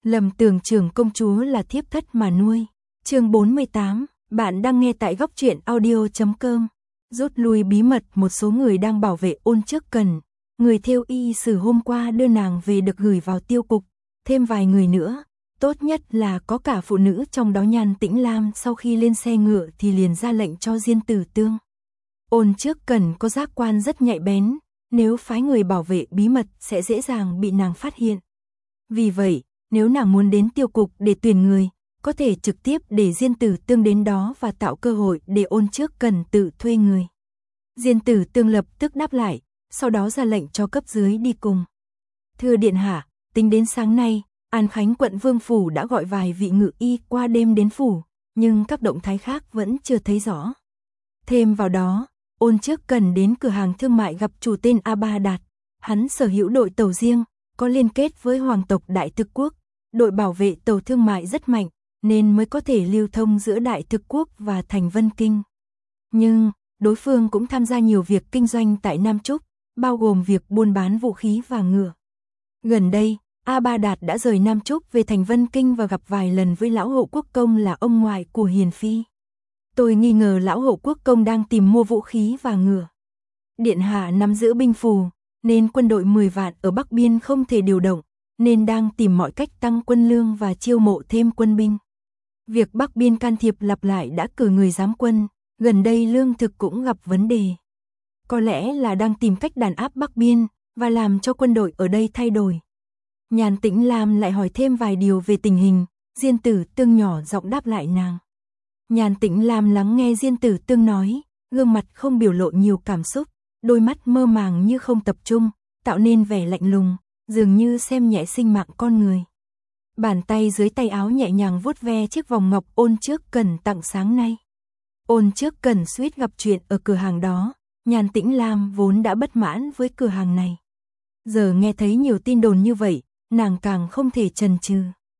Lầm tưởng trưởng công chúa là thiếp thất mà nuôi. Chương 48, bạn đang nghe tại góc truyện audio.com. Rút lui bí mật, một số người đang bảo vệ Ôn Trước Cần. Người thêu y sử hôm qua đưa nàng về được gửi vào tiêu cục, thêm vài người nữa. Tốt nhất là có cả phụ nữ trong đó. Nhan Tĩnh Lam sau khi lên xe ngựa thì liền ra lệnh cho Diên Tử Tương. Ôn Trước Cần có giác quan rất nhạy bén, nếu phái người bảo vệ bí mật sẽ dễ dàng bị nàng phát hiện. Vì vậy, nếu nàng muốn đến tiêu cục để tuyển người, có thể trực tiếp để Diên Tử Tương đến đó và tạo cơ hội để Ôn Trước Cần tự thuê người. Diên Tử Tương lập tức đáp lại, sau đó ra lệnh cho cấp dưới đi cùng. Thưa điện hạ, tính đến sáng nay, An Khánh quận Vương phủ đã gọi vài vị ngự y qua đêm đến phủ, nhưng các động thái khác vẫn chưa thấy rõ. Thêm vào đó, Ôn Trước Cần đến cửa hàng thương mại gặp chủ tên A Ba Đạt. Hắn sở hữu đội tàu riêng, có liên kết với hoàng tộc Đại Thực Quốc. Đội bảo vệ tàu thương mại rất mạnh, nên mới có thể lưu thông giữa Đại Thực Quốc và thành Vân Kinh. Nhưng, đối phương cũng tham gia nhiều việc kinh doanh tại Nam Trúc, bao gồm việc buôn bán vũ khí và ngựa. Gần đây, A Ba Đạt đã rời Nam Trúc về thành Vân Kinh và gặp vài lần với lão Hậu Quốc Công là ông ngoại của Hiền Phi. Tôi nghi ngờ lão Hậu Quốc Công đang tìm mua vũ khí và ngựa. Điện hạ nắm giữ binh phù, nên quân đội 10 vạn ở Bắc Biên không thể điều động, nên đang tìm mọi cách tăng quân lương và chiêu mộ thêm quân binh. Việc Bắc Biên can thiệp lặp lại đã cử người giám quân, gần đây lương thực cũng gặp vấn đề. Có lẽ là đang tìm cách đàn áp Bắc Biên và làm cho quân đội ở đây thay đổi. Nhan Tĩnh Lam lại hỏi thêm vài điều về tình hình, Diên Tử Tương nhỏ giọng đáp lại nàng. Nhan Tĩnh Lam lắng nghe Diên Tử Tương nói, gương mặt không biểu lộ nhiều cảm xúc, đôi mắt mơ màng như không tập trung, tạo nên vẻ lạnh lùng, dường như xem nhẹ sinh mạng con người. Bàn tay dưới tay áo nhẹ nhàng vuốt ve chiếc vòng ngọc Ôn Trước Cần tặng sáng nay. Ôn Trước Cần suýt gặp chuyện ở cửa hàng đó, Nhan Tĩnh Lam vốn đã bất mãn với cửa hàng này. Giờ nghe thấy nhiều tin đồn như vậy, nàng càng không thể chần chừ.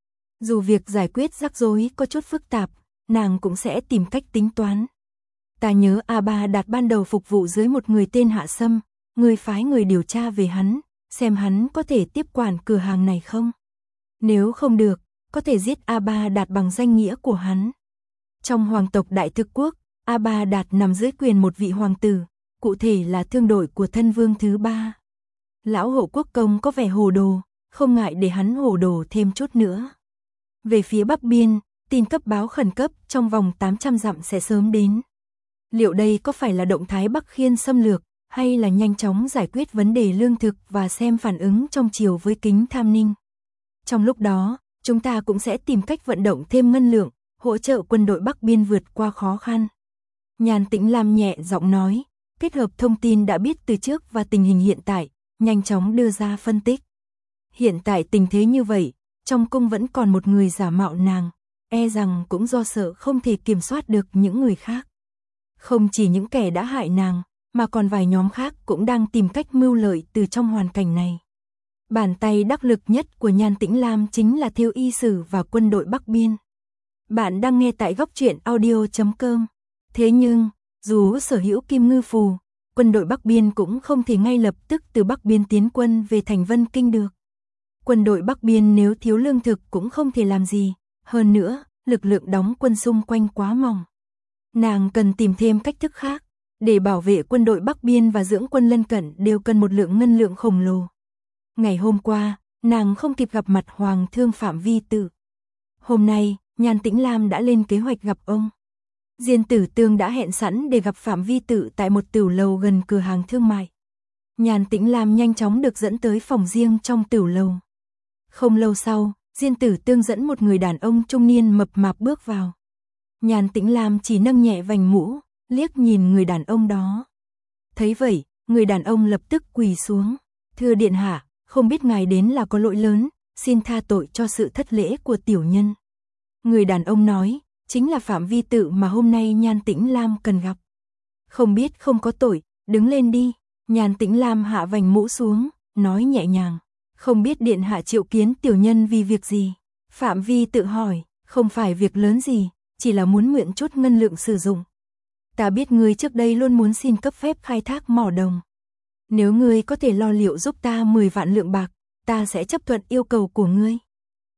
Dù việc giải quyết rắc rối có chút phức tạp, nàng cũng sẽ tìm cách tính toán. Ta nhớ A Ba Đạt ban đầu phục vụ dưới một người tên Hạ Sâm, người phái người điều tra về hắn, xem hắn có thể tiếp quản cửa hàng này không. Nếu không được, có thể giết A Ba Đạt bằng danh nghĩa của hắn. Trong hoàng tộc Đại Thực Quốc, A Ba Đạt nằm dưới quyền một vị hoàng tử, cụ thể là thương đội của thân vương thứ 3. Lão Hậu Quốc Công có vẻ hồ đồ, không ngại để hắn hồ đồ thêm chút nữa. Về phía Bắc Biên, tin cấp báo khẩn cấp trong vòng 800 dặm sẽ sớm đến. Liệu đây có phải là động thái Bắc Khiên xâm lược, hay là nhanh chóng giải quyết vấn đề lương thực và xem phản ứng trong triều với Kính Tham Ninh? Trong lúc đó, chúng ta cũng sẽ tìm cách vận động thêm ngân lượng, hỗ trợ quân đội Bắc Biên vượt qua khó khăn. Nhan Tĩnh Lam nhẹ giọng nói, kết hợp thông tin đã biết từ trước và tình hình hiện tại, nhanh chóng đưa ra phân tích. Hiện tại tình thế như vậy, trong cung vẫn còn một người giả mạo nàng, e rằng cũng do sợ không thể kiểm soát được những người khác. Không chỉ những kẻ đã hại nàng, mà còn vài nhóm khác cũng đang tìm cách mưu lợi từ trong hoàn cảnh này. Bàn tay đắc lực nhất của Nhan Tĩnh Lam chính là thêu y sử và quân đội Bắc Biên. Bạn đang nghe tại góc truyện audio.com. Thế nhưng, dù sở hữu Kim Ngư Phù, quân đội Bắc Biên cũng không thể ngay lập tức từ Bắc Biên tiến quân về thành Vân Kinh được. Quân đội Bắc Biên nếu thiếu lương thực cũng không thể làm gì, hơn nữa, lực lượng đóng quân xung quanh quá mỏng. Nàng cần tìm thêm cách thức khác, để bảo vệ quân đội Bắc Biên và dưỡng quân lân cận đều cần một lượng ngân lượng khổng lồ. Ngày hôm qua, nàng không kịp gặp mặt Hoàng thương Phạm Vi Tự. Hôm nay, Nhan Tĩnh Lam đã lên kế hoạch gặp ông. Diên Tử Tương đã hẹn sẵn để gặp Phạm Vi Tự tại một tửu lầu gần cửa hàng thương mại. Nhan Tĩnh Lam nhanh chóng được dẫn tới phòng riêng trong tửu lầu. Không lâu sau, Diên Tử Tương dẫn một người đàn ông trung niên mập mạp bước vào. Nhan Tĩnh Lam chỉ nâng nhẹ vành mũ, liếc nhìn người đàn ông đó. Thấy vậy, người đàn ông lập tức quỳ xuống. Thưa điện hạ, không biết ngài đến là có lỗi lớn, xin tha tội cho sự thất lễ của tiểu nhân. Người đàn ông nói, chính là Phạm Vi Tự mà hôm nay Nhan Tĩnh Lam cần gặp. Không biết không có tội, đứng lên đi. Nhan Tĩnh Lam hạ vành mũ xuống, nói nhẹ nhàng. Không biết điện hạ triệu kiến tiểu nhân vì việc gì? Phạm Vi Tự hỏi, không phải việc lớn gì, chỉ là muốn mượn chút ngân lượng sử dụng. Ta biết ngươi trước đây luôn muốn xin cấp phép khai thác mỏ đồng. Nếu ngươi có thể lo liệu giúp ta 10 vạn lượng bạc, ta sẽ chấp thuận yêu cầu của ngươi.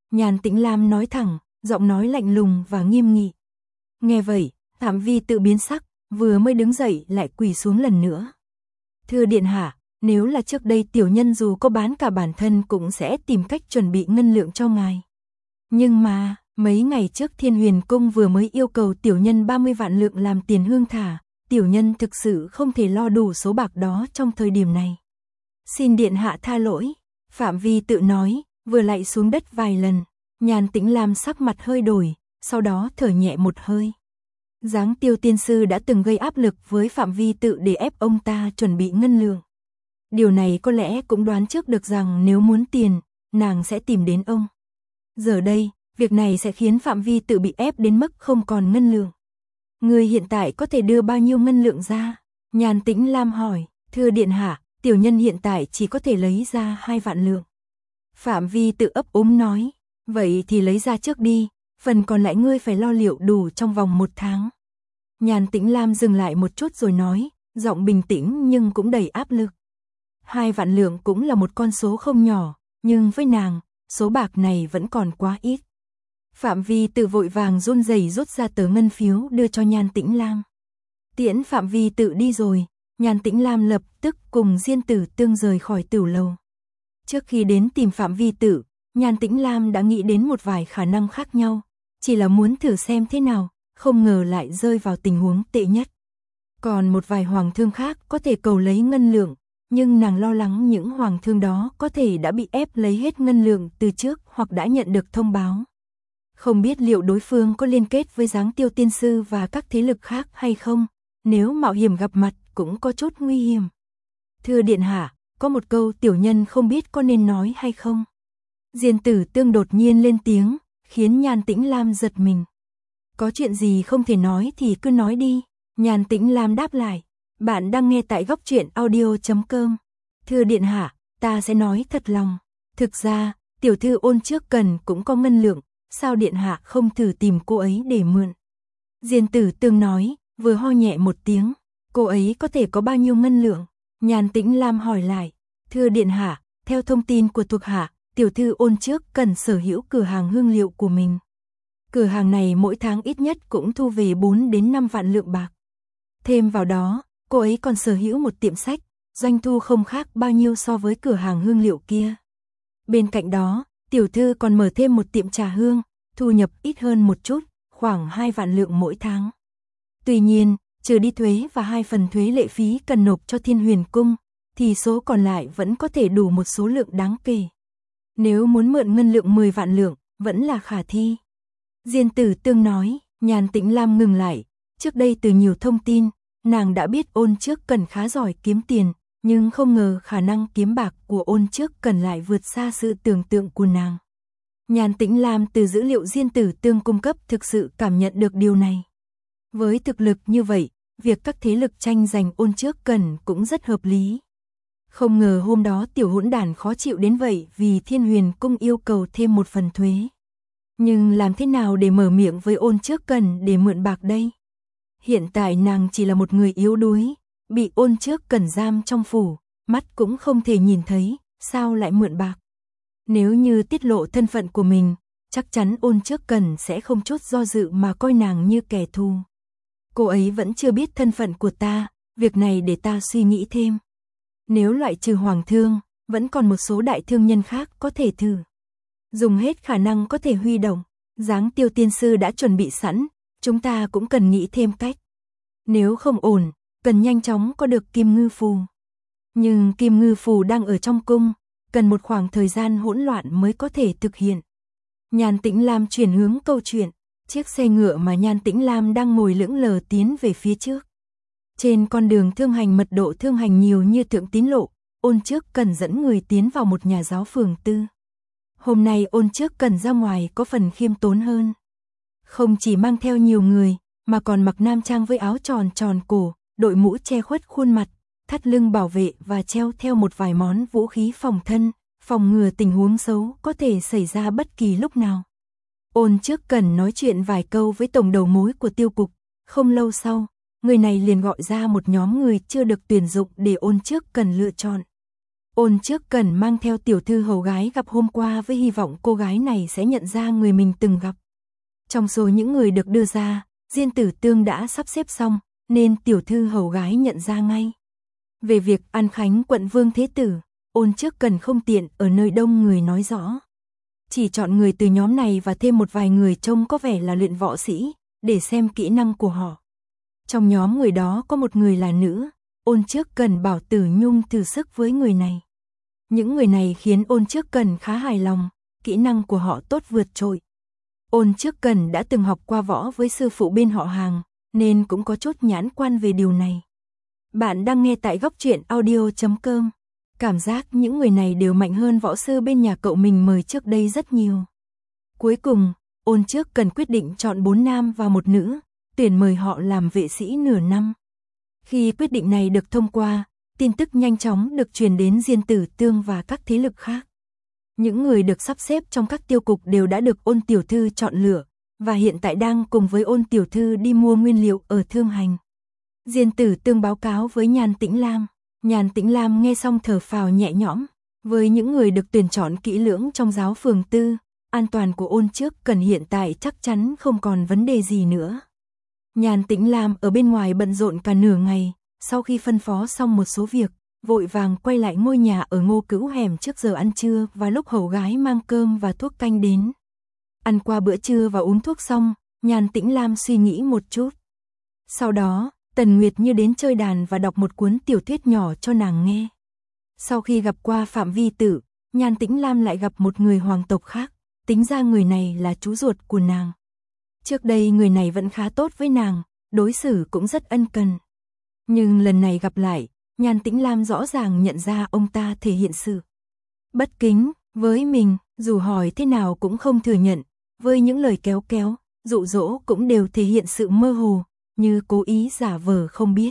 Nhan Tĩnh Lam nói thẳng, giọng nói lạnh lùng và nghiêm nghị. Nghe vậy, Phạm Vi tự biến sắc, vừa mới đứng dậy lại quỳ xuống lần nữa. Thưa điện hạ, nếu là trước đây tiểu nhân dù có bán cả bản thân cũng sẽ tìm cách chuẩn bị ngân lượng cho ngài. Nhưng mà, mấy ngày trước Thiên Huyền Cung vừa mới yêu cầu tiểu nhân 30 vạn lượng làm tiền hương thả, tiểu nhân thực sự không thể lo đủ số bạc đó trong thời điểm này. Xin điện hạ tha lỗi, Phạm Vi tự nói, vừa lạy xuống đất vài lần. Nhan Tĩnh Lam sắc mặt hơi đổi, sau đó thở nhẹ một hơi. Giáng Tiêu tiên sư đã từng gây áp lực với Phạm Vi tự để ép ông ta chuẩn bị ngân lượng. Điều này có lẽ cũng đoán trước được rằng nếu muốn tiền, nàng sẽ tìm đến ông. Giờ đây, việc này sẽ khiến Phạm Vi tự bị ép đến mức không còn ngân lượng. Người hiện tại có thể đưa bao nhiêu ngân lượng ra? Nhan Tĩnh Lam hỏi, thưa điện hạ, tiểu nhân hiện tại chỉ có thể lấy ra 2 vạn lượng. Phạm Vi tự ấp úng nói, vậy thì lấy ra trước đi, phần còn lại ngươi phải lo liệu đủ trong vòng 1 tháng. Nhan Tĩnh Lam dừng lại một chút rồi nói, giọng bình tĩnh nhưng cũng đầy áp lực. 2 vạn lượng cũng là một con số không nhỏ, nhưng với nàng, số bạc này vẫn còn quá ít. Phạm Vi tự vội vàng run rẩy rút ra tờ ngân phiếu đưa cho Nhan Tĩnh Lam. Tiễn Phạm Vi tự đi rồi, Nhan Tĩnh Lam lập tức cùng Diên Tử Tương rời khỏi tửu lầu. Trước khi đến tìm Phạm Vi tự, Nhan Tĩnh Lam đã nghĩ đến một vài khả năng khác nhau, chỉ là muốn thử xem thế nào, không ngờ lại rơi vào tình huống tệ nhất. Còn một vài hoàng thương khác có thể cầu lấy ngân lượng, nhưng nàng lo lắng những hoàng thương đó có thể đã bị ép lấy hết ngân lượng từ trước hoặc đã nhận được thông báo. Không biết liệu đối phương có liên kết với Giáng Tiêu tiên sư và các thế lực khác hay không, nếu mạo hiểm gặp mặt cũng có chút nguy hiểm. Thưa điện hạ, có một câu tiểu nhân không biết có nên nói hay không. Diên Tử Tương đột nhiên lên tiếng, khiến Nhan Tĩnh Lam giật mình. Có chuyện gì không thể nói thì cứ nói đi. Nhan Tĩnh Lam đáp lại, bạn đang nghe tại góc truyện audio.com. Thưa điện hạ, ta sẽ nói thật lòng. Thực ra, tiểu thư Ôn Trước Cần cũng có ngân lượng, sao điện hạ không thử tìm cô ấy để mượn? Diên Tử Tương nói, vừa ho nhẹ một tiếng, cô ấy có thể có bao nhiêu ngân lượng? Nhan Tĩnh Lam hỏi lại, thưa điện hạ, theo thông tin của thuộc hạ, tiểu thư Ôn Trước Cần sở hữu cửa hàng hương liệu của mình. Cửa hàng này mỗi tháng ít nhất cũng thu về 4 đến 5 vạn lượng bạc. Thêm vào đó, cô ấy còn sở hữu một tiệm sách, doanh thu không khác bao nhiêu so với cửa hàng hương liệu kia. Bên cạnh đó, tiểu thư còn mở thêm một tiệm trà hương, thu nhập ít hơn một chút, khoảng 2 vạn lượng mỗi tháng. Tuy nhiên, trừ đi thuế và 2 phần thuế lệ phí cần nộp cho Thiên Huyền Cung, thì số còn lại vẫn có thể đủ một số lượng đáng kể. Nếu muốn mượn ngân lượng 10 vạn lượng, vẫn là khả thi. Diên Tử Tương nói, Nhan Tĩnh Lam ngừng lại, trước đây từ nhiều thông tin, nàng đã biết Ôn Trước Cần khá giỏi kiếm tiền, nhưng không ngờ khả năng kiếm bạc của Ôn Trước Cần lại vượt xa sự tưởng tượng của nàng. Nhan Tĩnh Lam từ dữ liệu Diên Tử Tương cung cấp thực sự cảm nhận được điều này. Với thực lực như vậy, việc các thế lực tranh giành Ôn Trước Cần cũng rất hợp lý. Không ngờ hôm đó tiểu hỗn đản khó chịu đến vậy vì Thiên Huyền Cung yêu cầu thêm một phần thuế. Nhưng làm thế nào để mở miệng với Ôn Trước Cần để mượn bạc đây? Hiện tại nàng chỉ là một người yếu đuối, bị Ôn Trước Cần giam trong phủ, mắt cũng không thể nhìn thấy, sao lại mượn bạc? Nếu như tiết lộ thân phận của mình, chắc chắn Ôn Trước Cần sẽ không chút do dự mà coi nàng như kẻ thù. Cô ấy vẫn chưa biết thân phận của ta, việc này để ta suy nghĩ thêm. Nếu loại trừ hoàng thương, vẫn còn một số đại thương nhân khác có thể thử. Dùng hết khả năng có thể huy động, Giáng Tiêu tiên sư đã chuẩn bị sẵn, chúng ta cũng cần nghĩ thêm cách. Nếu không ổn, cần nhanh chóng có được Kim Ngư Phù. Nhưng Kim Ngư Phù đang ở trong cung, cần một khoảng thời gian hỗn loạn mới có thể thực hiện. Nhan Tĩnh Lam chuyển hướng câu chuyện, chiếc xe ngựa mà Nhan Tĩnh Lam đang ngồi lững lờ tiến về phía trước. Trên con đường thương hành mật độ thương hành nhiều như Thượng Tín Lộ, Ôn Trước Cần dẫn người tiến vào một nhà giáo phường tư. Hôm nay Ôn Trước Cần ra ngoài có phần khiêm tốn hơn. Không chỉ mang theo nhiều người, mà còn mặc nam trang với áo tròn tròn cổ, đội mũ che khuất khuôn mặt, thắt lưng bảo vệ và treo theo một vài món vũ khí phòng thân, phòng ngừa tình huống xấu có thể xảy ra bất kỳ lúc nào. Ôn Trước Cần nói chuyện vài câu với tổng đầu mối của tiêu cục, không lâu sau, người này liền gọi ra một nhóm người chưa được tuyển dụng để Ôn Trước Cần lựa chọn. Ôn Trước Cần mang theo tiểu thư hầu gái gặp hôm qua với hy vọng cô gái này sẽ nhận ra người mình từng gặp. Trong số những người được đưa ra, Diên Tử Tương đã sắp xếp xong, nên tiểu thư hầu gái nhận ra ngay. Về việc An Khánh quận Vương Thế Tử, Ôn Trước Cần không tiện ở nơi đông người nói rõ. Chỉ chọn người từ nhóm này và thêm một vài người trông có vẻ là luyện võ sĩ, để xem kỹ năng của họ. Trong nhóm người đó có một người là nữ, Ôn Trước Cần bảo Tử Nhung thử sức với người này. Những người này khiến Ôn Trước Cần khá hài lòng, kỹ năng của họ tốt vượt trội. Ôn Trước Cần đã từng học qua võ với sư phụ bên họ hàng, nên cũng có chút nhãn quan về điều này. Bạn đang nghe tại góc truyện audio.com. Cảm giác những người này đều mạnh hơn võ sư bên nhà cậu mình mời trước đây rất nhiều. Cuối cùng, Ôn Trước Cần quyết định chọn 4 nam và 1 nữ, tuyển mời họ làm vệ sĩ nửa năm. Khi quyết định này được thông qua, tin tức nhanh chóng được truyền đến Diên Tử Tương và các thế lực khác. Những người được sắp xếp trong các tiêu cục đều đã được Ôn tiểu thư chọn lựa, và hiện tại đang cùng với Ôn tiểu thư đi mua nguyên liệu ở Thương Hành. Diên Tử Tương báo cáo với Nhan Tĩnh Lam. Nhan Tĩnh Lam nghe xong thở phào nhẹ nhõm, với những người được tuyển chọn kỹ lưỡng trong giáo phường tư, an toàn của Ôn Trước Cần hiện tại chắc chắn không còn vấn đề gì nữa. Nhan Tĩnh Lam ở bên ngoài bận rộn cả nửa ngày, sau khi phân phó xong một số việc, vội vàng quay lại ngôi nhà ở Ngô Cữu hẻm trước giờ ăn trưa và lúc hầu gái mang cơm và thuốc canh đến. Ăn qua bữa trưa và uống thuốc xong, Nhan Tĩnh Lam suy nghĩ một chút. Sau đó, Tần Nguyệt Như đến chơi đàn và đọc một cuốn tiểu thuyết nhỏ cho nàng nghe. Sau khi gặp qua Phạm Vi Tử, Nhan Tĩnh Lam lại gặp một người hoàng tộc khác, tính ra người này là chú ruột của nàng. Trước đây người này vẫn khá tốt với nàng, đối xử cũng rất ân cần. Nhưng lần này gặp lại, Nhan Tĩnh Lam rõ ràng nhận ra ông ta thể hiện sự bất kính với mình, dù hỏi thế nào cũng không thừa nhận, với những lời kéo kéo, dụ dỗ cũng đều thể hiện sự mơ hồ, như cố ý giả vờ không biết.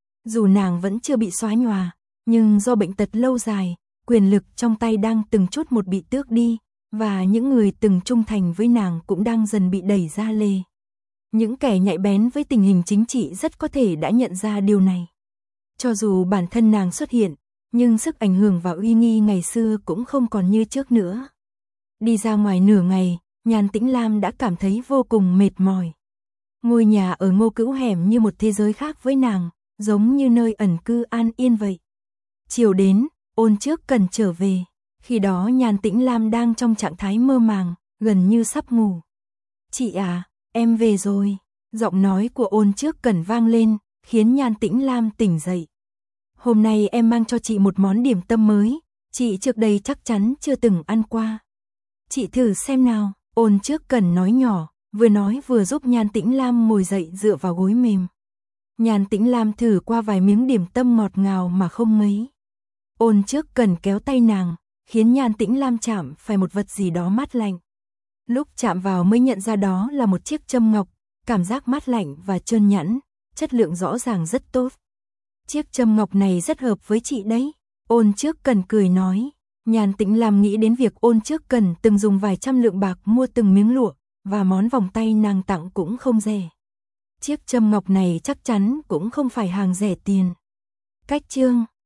Dù nàng vẫn chưa bị xóa nhòa, nhưng do bệnh tật lâu dài, quyền lực trong tay đang từng chút một bị tước đi, và những người từng trung thành với nàng cũng đang dần bị đẩy ra lề. Những kẻ nhạy bén với tình hình chính trị rất có thể đã nhận ra điều này. Cho dù bản thân nàng xuất hiện, nhưng sức ảnh hưởng và uy nghi ngày xưa cũng không còn như trước nữa. Đi ra ngoài nửa ngày, Nhan Tĩnh Lam đã cảm thấy vô cùng mệt mỏi. Ngôi nhà ở Ngô Cữu hẻm như một thế giới khác với nàng, giống như nơi ẩn cư an yên vậy. Chiều đến, Ôn Trước Cần trở về. Khi đó Nhan Tĩnh Lam đang trong trạng thái mơ màng, gần như sắp ngủ. "Chị à, em về rồi." Giọng nói của Ôn Trước Cần vang lên, khiến Nhan Tĩnh Lam tỉnh dậy. "Hôm nay em mang cho chị một món điểm tâm mới, chị trước đây chắc chắn chưa từng ăn qua. Chị thử xem nào." Ôn Trước Cần nói nhỏ, vừa nói vừa giúp Nhan Tĩnh Lam ngồi dậy dựa vào gối mềm. Nhan Tĩnh Lam thử qua vài miếng điểm tâm ngọt ngào mà không mấy. Ôn Trước Cần kéo tay nàng, khiến Nhan Tĩnh Lam chạm phải một vật gì đó mát lạnh. Lúc chạm vào mới nhận ra đó là một chiếc châm ngọc, cảm giác mát lạnh và trơn nhẵn, chất lượng rõ ràng rất tốt. "Chiếc châm ngọc này rất hợp với chị đấy." Ôn Trước Cần cười nói. Nhan Tĩnh Lam nghĩ đến việc Ôn Trước Cần từng dùng vài trăm lượng bạc mua từng miếng lụa, và món vòng tay nàng tặng cũng không rẻ. Chiếc châm ngọc này chắc chắn cũng không phải hàng rẻ tiền. Cách chương